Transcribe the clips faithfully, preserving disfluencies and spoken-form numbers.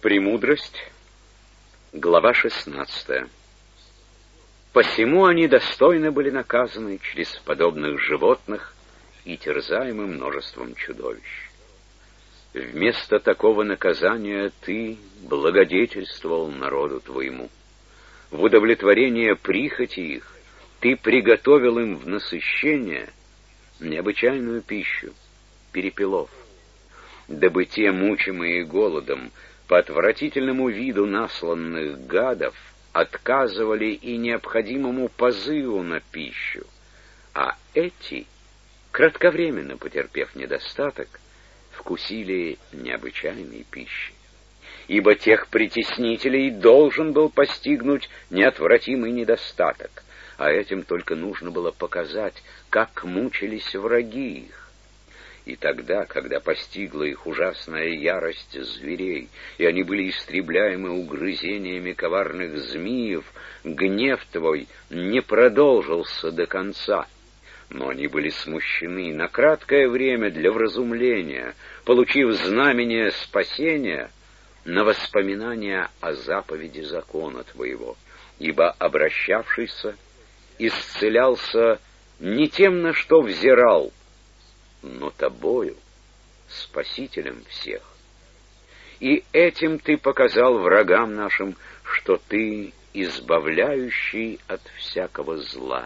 Премудрость, глава шестнадцатая. Посему они достойно были наказаны через подобных животных и терзаемы множеством чудовищ. Вместо такого наказания ты благодетельствовал народу твоему. В удовлетворение прихоти их ты приготовил им в насыщение необычайную пищу, перепелов, дабы те, мучимые голодом, по отвратительному виду насланных гадов, отказывали и необходимому позыву на пищу, а эти, кратковременно потерпев недостаток, вкусили необычайной пищи. Ибо тех притеснителей должен был постигнуть неотвратимый недостаток, а этим только нужно было показать, как мучились враги их. И тогда, когда постигла их ужасная ярость зверей, и они были истребляемы угрызениями коварных змеев, гнев твой не продолжился до конца. Но они были смущены на краткое время для вразумления, получив знамение спасения на воспоминания о заповеди закона твоего, ибо обращавшийся исцелялся не тем, на что взирал, но тобою, спасителем всех. И этим ты показал врагам нашим, что ты избавляющий от всякого зла.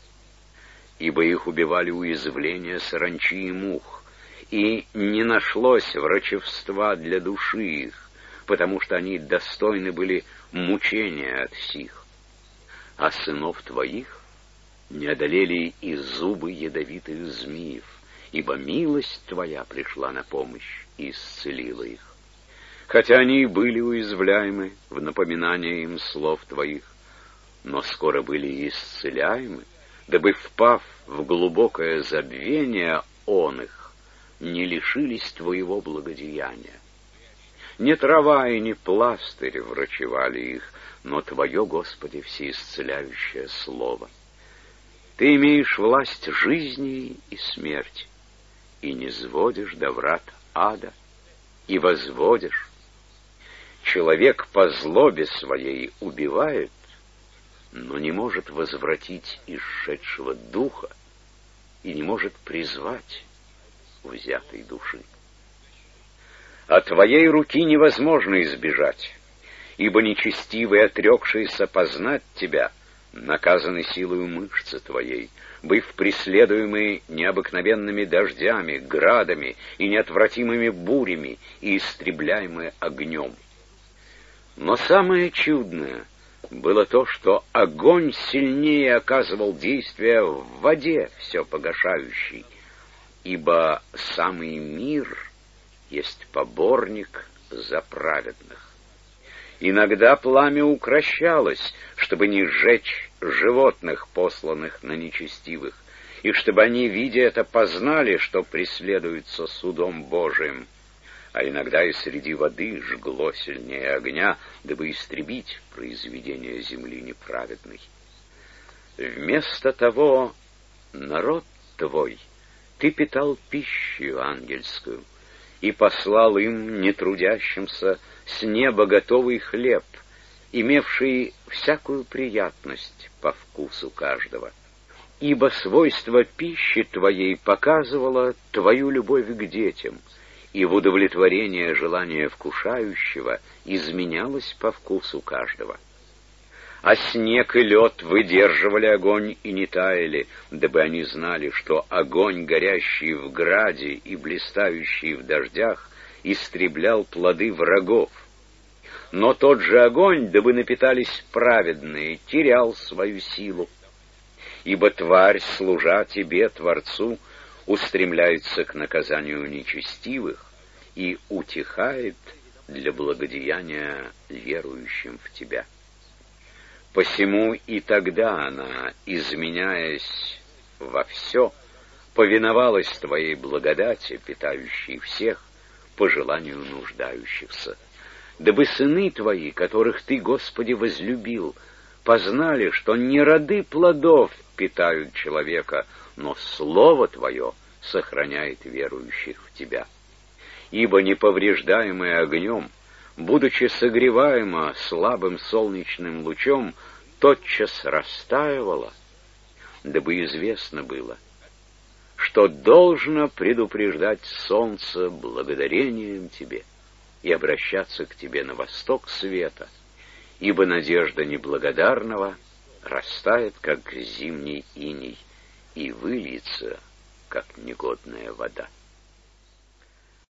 Ибо их убивали уязвления саранчи и мух, и не нашлось врачевства для души их, потому что они достойны были мучения от сих. А сынов твоих не одолели и зубы ядовитых змеев, ибо милость твоя пришла на помощь и исцелила их. Хотя они и были уязвляемы в напоминание им слов твоих, но скоро были исцеляемы, дабы, впав в глубокое забвение он их, не лишились твоего благодеяния. Не трава и не пластырь врачевали их, но твое, Господи, всеисцеляющее слово. Ты имеешь власть жизни и смерти, и не сводишь до врат ада, и возводишь. Человек по злобе своей убивает, но не может возвратить исшедшего духа и не может призвать взятой души. От твоей руки невозможно избежать, ибо нечестивый, отрекшийся познать тебя, наказаны силою мышцы твоей, быв преследуемы необыкновенными дождями, градами и неотвратимыми бурями и истребляемы огнем. Но самое чудное было то, что огонь сильнее оказывал действие в воде все погашающей, ибо самый мир есть поборник за праведных. Иногда пламя укрощалось, чтобы не сжечь животных, посланных на нечестивых, и чтобы они, видя это, познали, что преследуются судом Божиим. А иногда и среди воды жгло сильнее огня, дабы истребить произведение земли неправедной. Вместо того, народ твой ты питал пищу ангельскую и послал им, нетрудящимся, с неба готовый хлеб, имевший всякую приятность по вкусу каждого. Ибо свойство пищи твоей показывало твою любовь к детям, и в удовлетворение желания вкушающего изменялось по вкусу каждого. А снег и лед выдерживали огонь и не таяли, дабы они знали, что огонь, горящий в граде и блистающий в дождях, истреблял плоды врагов. Но тот же огонь, дабы напитались праведные, терял свою силу. Ибо тварь, служа тебе, Творцу, устремляется к наказанию нечестивых и утихает для благодеяния верующим в тебя. Посему и тогда она, изменяясь во все, повиновалась твоей благодати, питающей всех, по желанию нуждающихся, дабы сыны твои, которых ты, Господи, возлюбил, познали, что не роды плодов питают человека, но Слово Твое сохраняет верующих в Тебя. Ибо неповреждаемый огнем будучи согреваема слабым солнечным лучом, тотчас растаивала, дабы известно было, что должно предупреждать солнце благодарением тебе и обращаться к тебе на восток света, ибо надежда неблагодарного растает, как зимний иней, и выльется, как негодная вода.